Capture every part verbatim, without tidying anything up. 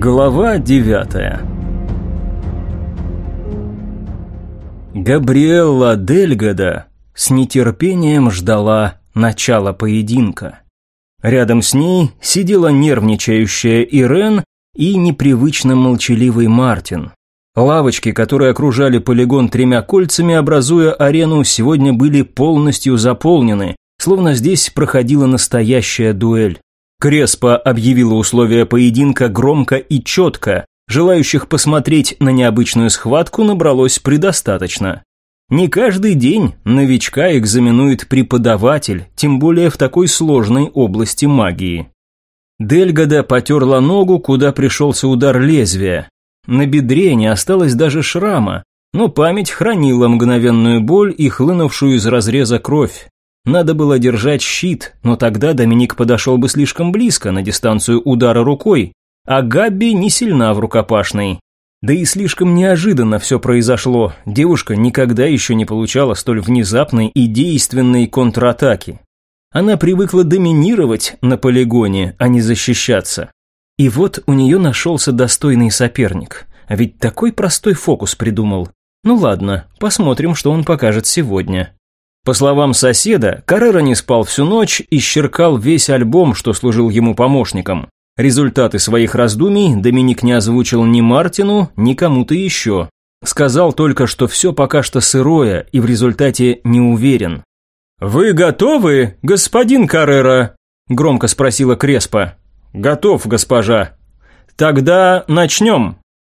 Глава девятая. Габриэлла Дельгадо с нетерпением ждала начала поединка. Рядом с ней сидела нервничающая Ирен и непривычно молчаливый Мартин. Лавочки, которые окружали полигон тремя кольцами, образуя арену, сегодня были полностью заполнены, словно здесь проходила настоящая дуэль. Креспо объявила условия поединка громко и четко, желающих посмотреть на необычную схватку набралось предостаточно. Не каждый день новичка экзаменует преподаватель, тем более в такой сложной области магии. Дельгадо потерла ногу, куда пришелся удар лезвия. На бедре не осталось даже шрама, но память хранила мгновенную боль и хлынувшую из разреза кровь. Надо было держать щит, но тогда Доминик подошел бы слишком близко на дистанцию удара рукой, а Габби не сильна в рукопашной. Да и слишком неожиданно все произошло, девушка никогда еще не получала столь внезапной и действенной контратаки. Она привыкла доминировать на полигоне, а не защищаться. И вот у нее нашелся достойный соперник, а ведь такой простой фокус придумал. Ну ладно, посмотрим, что он покажет сегодня. По словам соседа, Каррера не спал всю ночь и исчеркал весь альбом, что служил ему помощником. Результаты своих раздумий Доминик не озвучил ни Мартину, ни кому-то еще. Сказал только, что все пока что сырое и в результате не уверен. «Вы готовы, господин Каррера?» – громко спросила Креспо. «Готов, госпожа». «Тогда начнем».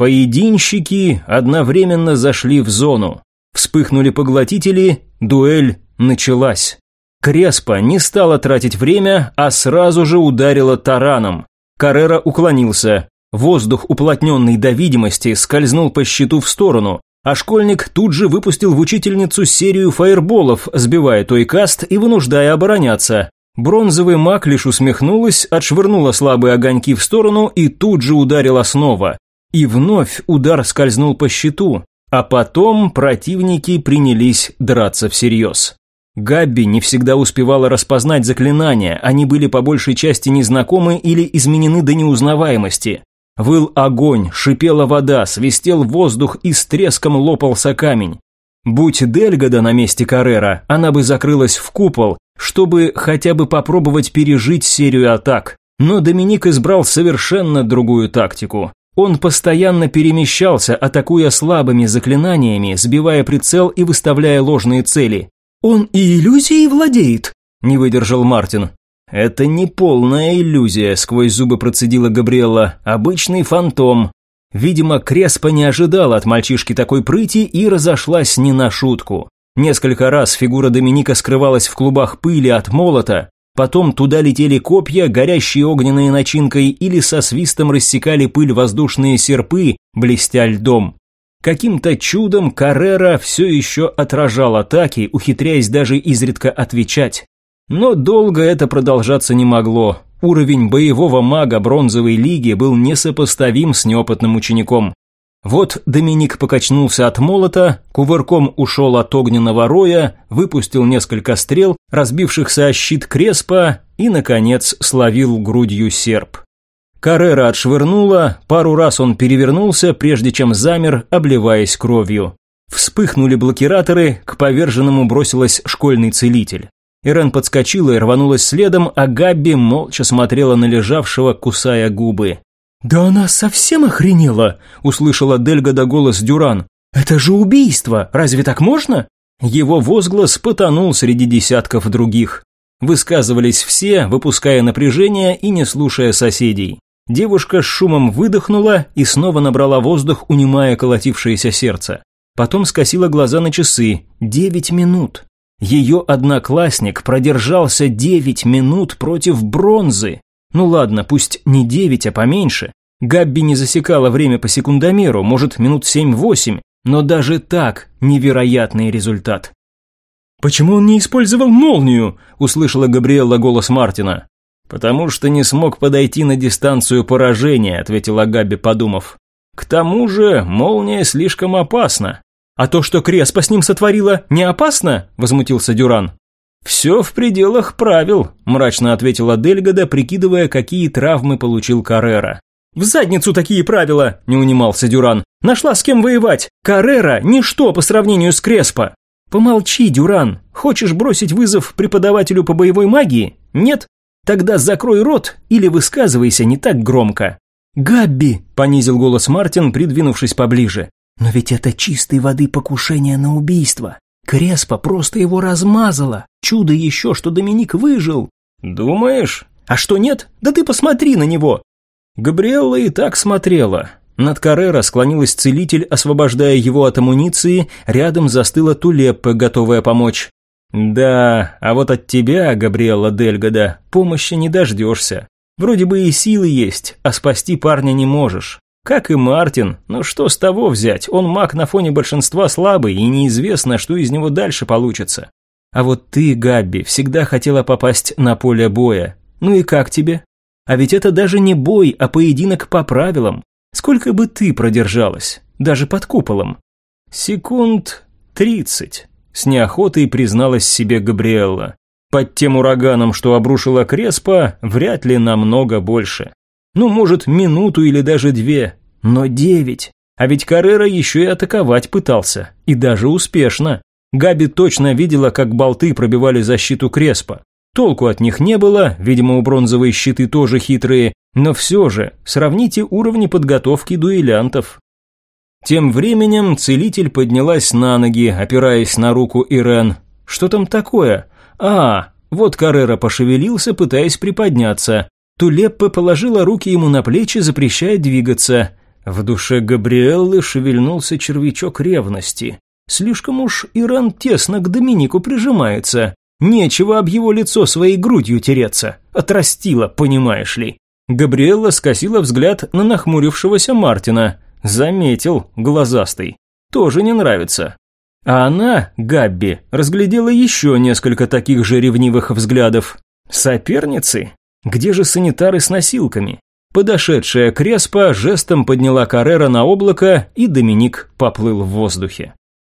Поединщики одновременно зашли в зону. Вспыхнули поглотители, дуэль началась. Креспо не стала тратить время, а сразу же ударила тараном. Каррера уклонился. Воздух, уплотненный до видимости, скользнул по щиту в сторону, а школьник тут же выпустил в учительницу серию фаерболов, сбивая той каст и вынуждая обороняться. Бронзовый маг лишь усмехнулась, отшвырнула слабые огоньки в сторону и тут же ударила снова. И вновь удар скользнул по щиту. А потом противники принялись драться всерьез. Габби не всегда успевала распознать заклинания, они были по большей части незнакомы или изменены до неузнаваемости. Выл огонь, шипела вода, свистел воздух и с треском лопался камень. Будь Дельгадо на месте Каррера, она бы закрылась в купол, чтобы хотя бы попробовать пережить серию атак. Но Доминик избрал совершенно другую тактику. Он постоянно перемещался, атакуя слабыми заклинаниями, сбивая прицел и выставляя ложные цели. «Он и иллюзией владеет?» – не выдержал Мартин. «Это не полная иллюзия», – сквозь зубы процедила Габриэлла. «Обычный фантом». Видимо, Креспо не ожидала от мальчишки такой прыти и разошлась не на шутку. Несколько раз фигура Доминика скрывалась в клубах пыли от молота, потом туда летели копья, горящие огненной начинкой, или со свистом рассекали пыль воздушные серпы, блестя льдом. Каким-то чудом Каррера все еще отражал атаки, ухитряясь даже изредка отвечать. Но долго это продолжаться не могло. Уровень боевого мага бронзовой лиги был несопоставим с неопытным учеником. Вот Доминик покачнулся от молота, кувырком ушел от огненного роя, выпустил несколько стрел, разбившихся о щит Креспо, и, наконец, словил грудью серп. Каррера отшвырнула, пару раз он перевернулся, прежде чем замер, обливаясь кровью. Вспыхнули блокираторы, к поверженному бросилась школьный целитель. Ирен подскочила и рванулась следом, а Габби молча смотрела на лежавшего, кусая губы. «Да она совсем охренела!» – услышала Дельгадо голос Дюран. «Это же убийство! Разве так можно?» Его возглас потонул среди десятков других. Высказывались все, выпуская напряжение и не слушая соседей. Девушка с шумом выдохнула и снова набрала воздух, унимая колотившееся сердце. Потом скосила глаза на часы. Девять минут. Ее одноклассник продержался девять минут против бронзы. Ну ладно, пусть не девять, а поменьше. Габби не засекала время по секундомеру, может, минут семь-восемь, но даже так невероятный результат. «Почему он не использовал молнию?» – услышала Габриэлла голос Мартина. «Потому что не смог подойти на дистанцию поражения», – ответила Габби, подумав. «К тому же молния слишком опасна». «А то, что Креспо с ним сотворила, не опасно?» – возмутился Дюран. «Все в пределах правил», – мрачно ответила Дельгадо, прикидывая, какие травмы получил Каррера. «В задницу такие правила!» – не унимался Дюран. «Нашла с кем воевать! Каррера – ничто по сравнению с Креспо!» «Помолчи, Дюран! Хочешь бросить вызов преподавателю по боевой магии? Нет? Тогда закрой рот или высказывайся не так громко!» «Габби!» – понизил голос Мартин, придвинувшись поближе. «Но ведь это чистой воды покушение на убийство. Креспо просто его размазало. Чудо еще, что Доминик выжил!» «Думаешь? А что нет? Да ты посмотри на него!» Габриэлла и так смотрела. Над Каррера склонилась целитель, освобождая его от амуниции, рядом застыла Тулеппа, готовая помочь. «Да, а вот от тебя, Габриэлла Дельгадо, помощи не дождешься. Вроде бы и силы есть, а спасти парня не можешь. Как и Мартин, но что с того взять, он маг на фоне большинства слабый, и неизвестно, что из него дальше получится. А вот ты, Габби, всегда хотела попасть на поле боя. Ну и как тебе? А ведь это даже не бой, а поединок по правилам. Сколько бы ты продержалась, даже под куполом?» «Секунд тридцать», – с неохотой призналась себе Габриэлла. «Под тем ураганом, что обрушила Креспо, вряд ли намного больше. Ну, может, минуту или даже две, но девять. А ведь Каррера еще и атаковать пытался, и даже успешно. Габи точно видела, как болты пробивали защиту Креспо. Толку от них не было, видимо, у бронзовой щиты тоже хитрые, но все же сравните уровни подготовки дуэлянтов». Тем временем целитель поднялась на ноги, опираясь на руку Ирен. «Что там такое? А, вот Каррера пошевелился, пытаясь приподняться. Тулеппа положила руки ему на плечи, запрещая двигаться. В душе Габриэллы шевельнулся червячок ревности. Слишком уж Ирен тесно к Доминику прижимается. Нечего об его лицо своей грудью тереться. Отрастила, понимаешь ли». Габриэлла скосила взгляд на нахмурившегося Мартина. Заметил, глазастый. Тоже не нравится. А она, Габби, разглядела еще несколько таких же ревнивых взглядов. Соперницы? Где же санитары с носилками? Подошедшая Креспо жестом подняла Каррера на облако, и Доминик поплыл в воздухе.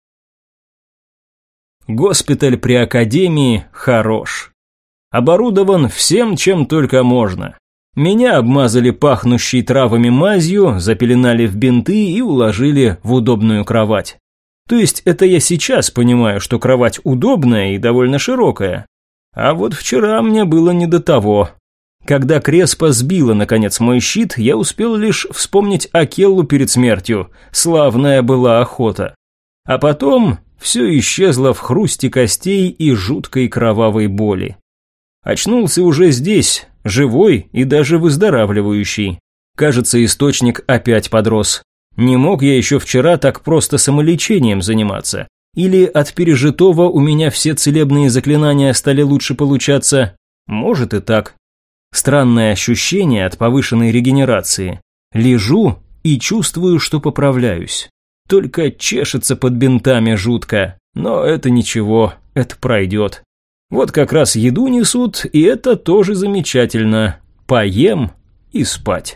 Госпиталь при Академии хорош. Оборудован всем, чем только можно. Меня обмазали пахнущей травами мазью, запеленали в бинты и уложили в удобную кровать. То есть это я сейчас понимаю, что кровать удобная и довольно широкая. А вот вчера мне было не до того. Когда Креспо сбила, наконец, мой щит, я успел лишь вспомнить Акеллу перед смертью. Славная была охота. А потом все исчезло в хрусте костей и жуткой кровавой боли. Очнулся уже здесь, живой и даже выздоравливающий. Кажется, источник опять подрос. Не мог я еще вчера так просто самолечением заниматься. Или от пережитого у меня все целебные заклинания стали лучше получаться. Может и так. Странное ощущение от повышенной регенерации. Лежу и чувствую, что поправляюсь. Только чешется под бинтами жутко. Но это ничего, это пройдет. Вот как раз еду несут, и это тоже замечательно. Поем и спать.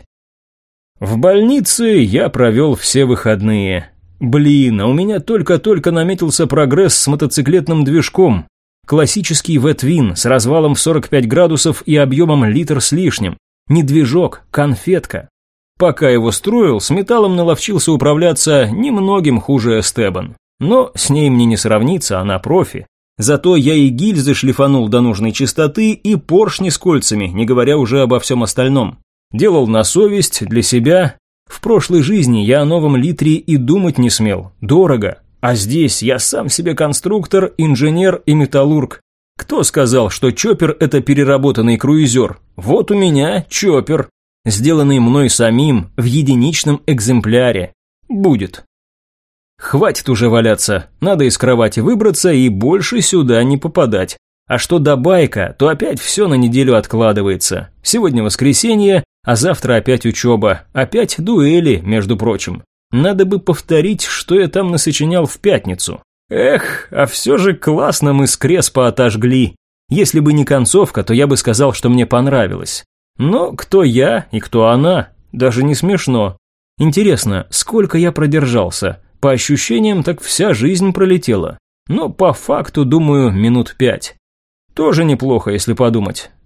В больнице я провел все выходные. Блин, а у меня только-только наметился прогресс с мотоциклетным движком. Классический V-Twin с развалом в сорок пять градусов и объемом литр с лишним. Не движок, конфетка. Пока его строил, с металлом наловчился управляться немногим хуже Эстебан. Но с ней мне не сравнится, она профи. Зато я и гильзы шлифанул до нужной чистоты, и поршни с кольцами, не говоря уже обо всем остальном. Делал на совесть, для себя. В прошлой жизни я о новом литре и думать не смел. Дорого. А здесь я сам себе конструктор, инженер и металлург. Кто сказал, что чоппер – это переработанный круизер? Вот у меня чоппер, сделанный мной самим в единичном экземпляре. Будет. Хватит уже валяться, надо из кровати выбраться и больше сюда не попадать. А что до байка, то опять все на неделю откладывается. Сегодня воскресенье, а завтра опять учеба, опять дуэли, между прочим. Надо бы повторить, что я там насочинял в пятницу. Эх, а все же классно мы с Креспо отожгли. Если бы не концовка, то я бы сказал, что мне понравилось. Но кто я и кто она, даже не смешно. Интересно, сколько я продержался? По ощущениям, так вся жизнь пролетела. Но по факту, думаю, минут пять. Тоже неплохо, если подумать.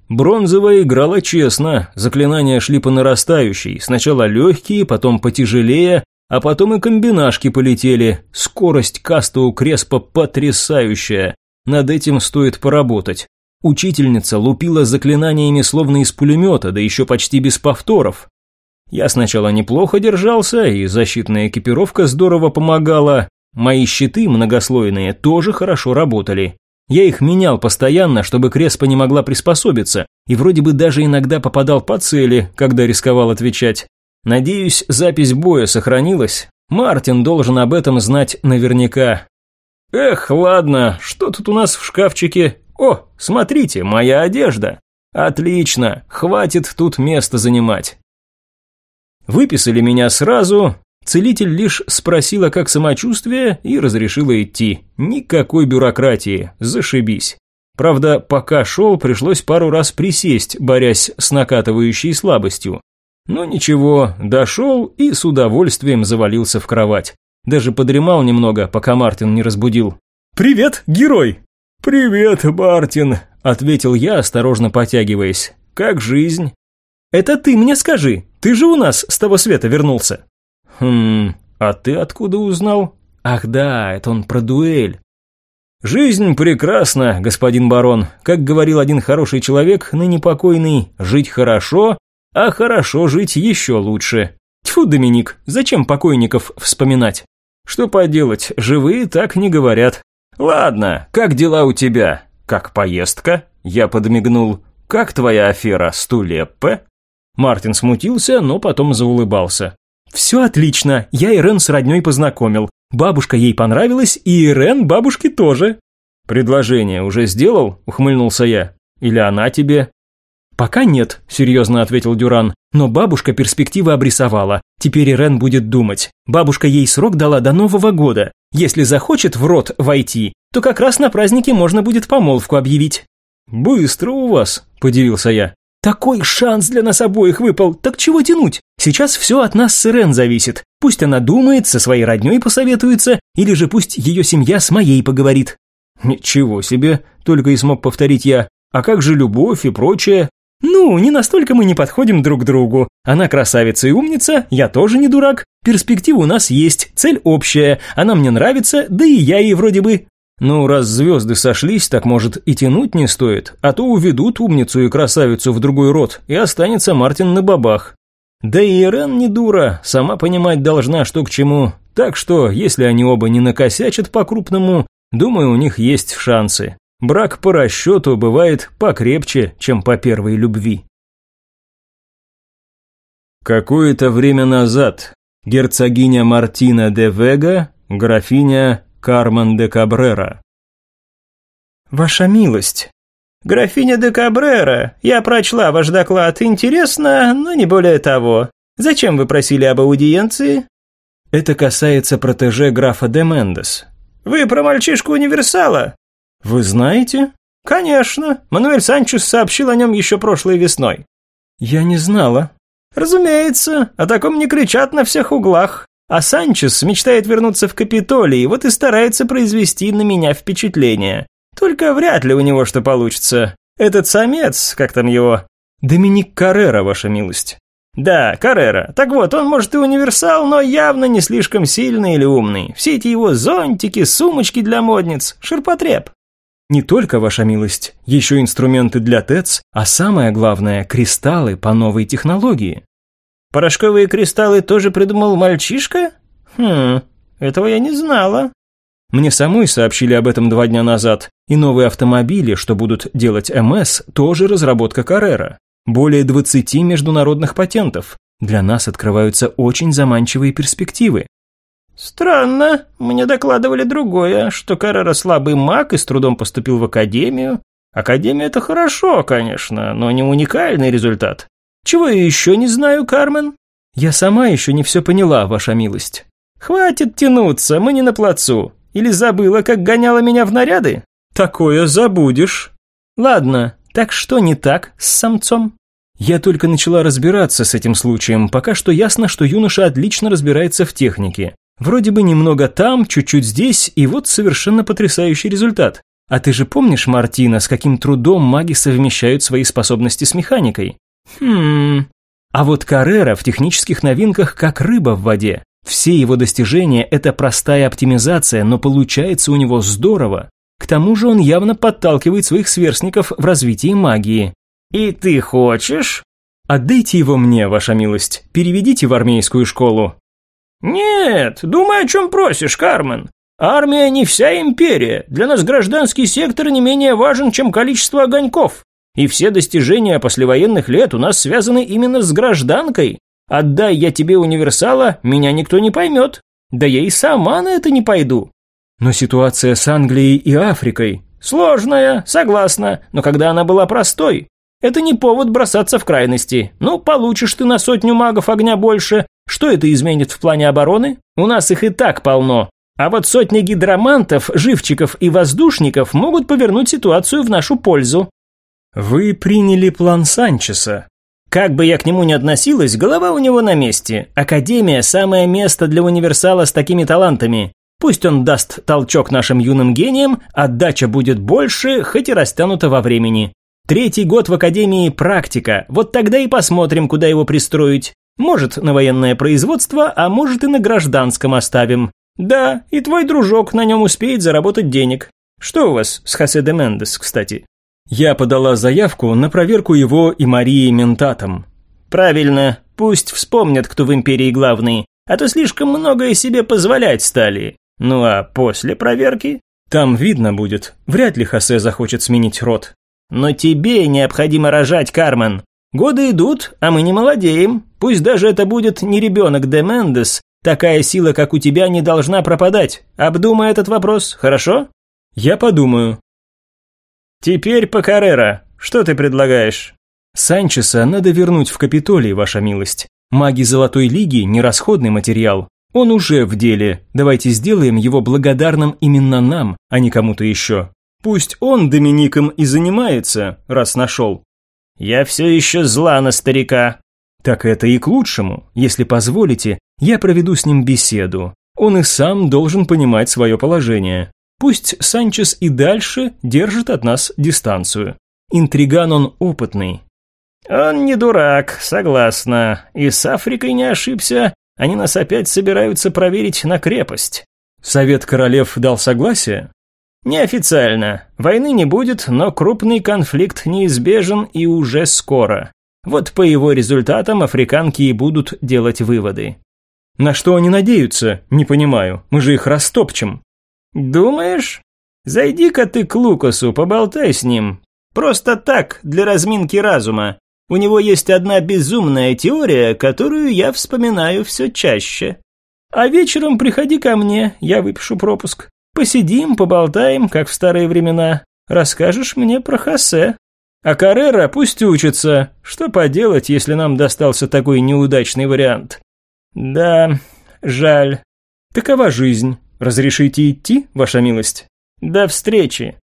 Бронзовая играла честно, заклинания шли по нарастающей, сначала легкие, потом потяжелее, а потом и комбинашки полетели. Скорость каста у Креспо потрясающая, над этим стоит поработать. Учительница лупила заклинаниями словно из пулемета, да еще почти без повторов. Я сначала неплохо держался, и защитная экипировка здорово помогала. Мои щиты многослойные тоже хорошо работали. Я их менял постоянно, чтобы Креспо не могла приспособиться, и вроде бы даже иногда попадал по цели, когда рисковал отвечать. Надеюсь, запись боя сохранилась. Мартин должен об этом знать наверняка. Эх, ладно, что тут у нас в шкафчике? О, смотрите, моя одежда. Отлично, хватит тут места занимать. Выписали меня сразу. Целитель лишь спросила, как самочувствие, и разрешила идти. Никакой бюрократии, зашибись. Правда, пока шел, пришлось пару раз присесть, борясь с накатывающей слабостью. Но ничего, дошел и с удовольствием завалился в кровать. Даже подремал немного, пока Мартин не разбудил. «Привет, герой!» «Привет, Мартин!» – ответил я, осторожно потягиваясь. «Как жизнь?» «Это ты мне скажи, ты же у нас с того света вернулся». «Хм, а ты откуда узнал?» «Ах да, это он про дуэль». «Жизнь прекрасна, господин барон. Как говорил один хороший человек, ныне покойный, жить хорошо, а хорошо жить еще лучше. Тьфу, Доминик, зачем покойников вспоминать? Что поделать, живые так не говорят. Ладно, как дела у тебя? Как поездка?» Я подмигнул. «Как твоя афера с Тулеппе?» Мартин смутился, но потом заулыбался. «Все отлично, я Ирен с родней познакомил. Бабушка ей понравилась, и Ирен бабушке тоже». «Предложение уже сделал?» – ухмыльнулся я. «Или она тебе?» «Пока нет», – серьезно ответил Дюран. «Но бабушка перспективы обрисовала. Теперь Ирен будет думать. Бабушка ей срок дала до Нового года. Если захочет в род войти, то как раз на празднике можно будет помолвку объявить». «Быстро у вас», – подивился я. «Такой шанс для нас обоих выпал, так чего тянуть? Сейчас все от нас с Ирен зависит. Пусть она думает, со своей родней посоветуется, или же пусть ее семья с моей поговорит». «Ничего себе», – только и смог повторить я. «А как же любовь и прочее?» «Ну, не настолько мы не подходим друг к другу. Она красавица и умница, я тоже не дурак. Перспектива у нас есть, цель общая, она мне нравится, да и я ей вроде бы». «Ну, раз звезды сошлись, так, может, и тянуть не стоит, а то уведут умницу и красавицу в другой род, и останется Мартин на бабах». Да и Ирен не дура, сама понимать должна, что к чему. Так что, если они оба не накосячат по-крупному, думаю, у них есть шансы. Брак по расчету бывает покрепче, чем по первой любви. Какое-то время назад герцогиня Мартина де Вега, графиня Кармен де Кабрера. «Ваша милость». «Графиня де Кабрера, я прочла ваш доклад. Интересно, но не более того. Зачем вы просили об аудиенции?» «Это касается протеже графа де Мендес». «Вы про мальчишку-универсала?» «Вы знаете?» «Конечно. Мануэль Санчес сообщил о нем еще прошлой весной». «Я не знала». «Разумеется, о таком не кричат на всех углах. А Санчес мечтает вернуться в Капитолий, вот и старается произвести на меня впечатление. Только вряд ли у него что получится. Этот самец, как там его?» «Доминик Каррера, ваша милость». «Да, Каррера. Так вот, он может и универсал, но явно не слишком сильный или умный. Все эти его зонтики, сумочки для модниц, ширпотреб». «Не только, ваша милость, еще инструменты для ТЭЦ, а самое главное, кристаллы по новой технологии». «Порошковые кристаллы тоже придумал мальчишка? Хм, этого я не знала». «Мне самой сообщили об этом два дня назад, и новые автомобили, что будут делать МС, тоже разработка Каррера. Более двадцати международных патентов. Для нас открываются очень заманчивые перспективы». «Странно, мне докладывали другое, что Каррера слабый маг и с трудом поступил в академию. Академия – это хорошо, конечно, но не уникальный результат. Чего я еще не знаю, Кармен?» «Я сама еще не все поняла, ваша милость». «Хватит тянуться, мы не на плацу. Или забыла, как гоняла меня в наряды?» «Такое забудешь». «Ладно, так что не так с самцом?» Я только начала разбираться с этим случаем, пока что ясно, что юноша отлично разбирается в технике. Вроде бы немного там, чуть-чуть здесь, и вот совершенно потрясающий результат. А ты же помнишь, Мартина, с каким трудом маги совмещают свои способности с механикой? Хм... А вот Каррера в технических новинках как рыба в воде. Все его достижения – это простая оптимизация, но получается у него здорово. К тому же он явно подталкивает своих сверстников в развитии магии. И ты хочешь? Отдайте его мне, ваша милость, переведите в армейскую школу. Нет, думай, о чем просишь, Кармен. Армия не вся империя, для нас гражданский сектор не менее важен, чем количество огоньков. И все достижения послевоенных лет у нас связаны именно с гражданкой. Отдай я тебе универсала, меня никто не поймет. Да я и сама на это не пойду. Но ситуация с Англией и Африкой... Сложная, согласна, но когда она была простой. Это не повод бросаться в крайности. Ну, получишь ты на сотню магов огня больше. Что это изменит в плане обороны? У нас их и так полно. А вот сотни гидромантов, живчиков и воздушников могут повернуть ситуацию в нашу пользу. Вы приняли план Санчеса. Как бы я к нему ни относилась, голова у него на месте. Академия – самое место для универсала с такими талантами. Пусть он даст толчок нашим юным гениям, отдача будет больше, хоть и растянута во времени. Третий год в Академии – практика, вот тогда и посмотрим, куда его пристроить. Может, на военное производство, а может и на гражданском оставим. Да, и твой дружок на нем успеет заработать денег. Что у вас с Хосе де Мендес, кстати? Я подала заявку на проверку его и Марии ментатом. Правильно, пусть вспомнят, кто в империи главный, а то слишком многое себе позволять стали. Ну а после проверки? Там видно будет, вряд ли Хосе захочет сменить род. Но тебе необходимо рожать, Кармен. Годы идут, а мы не молодеем. Пусть даже это будет не ребенок де Мендес, такая сила, как у тебя, не должна пропадать. Обдумай этот вопрос, хорошо? Я подумаю. Теперь по Каррера. Что ты предлагаешь? Санчеса надо вернуть в Капитолий, ваша милость. Маги Золотой Лиги – нерасходный материал. Он уже в деле. Давайте сделаем его благодарным именно нам, а не кому-то еще. Пусть он Домиником и занимается, раз нашел. Я все еще зла на старика. Так это и к лучшему. Если позволите, я проведу с ним беседу. Он и сам должен понимать свое положение. Пусть Санчес и дальше держит от нас дистанцию. Интриган он опытный. Он не дурак, согласна. И с Африкой не ошибся. Они нас опять собираются проверить на крепость. Совет королев дал согласие? Неофициально. Войны не будет, но крупный конфликт неизбежен и уже скоро. Вот по его результатам африканки и будут делать выводы. На что они надеются? Не понимаю. Мы же их растопчем. Думаешь? Зайди-ка ты к Лукасу, поболтай с ним. Просто так, для разминки разума. У него есть одна безумная теория, которую я вспоминаю все чаще. А вечером приходи ко мне, я выпишу пропуск. Посидим, поболтаем, как в старые времена. Расскажешь мне про Хосе. А Каррера пусть учится. Что поделать, если нам достался такой неудачный вариант? Да, жаль. Такова жизнь. Разрешите идти, ваша милость? До встречи.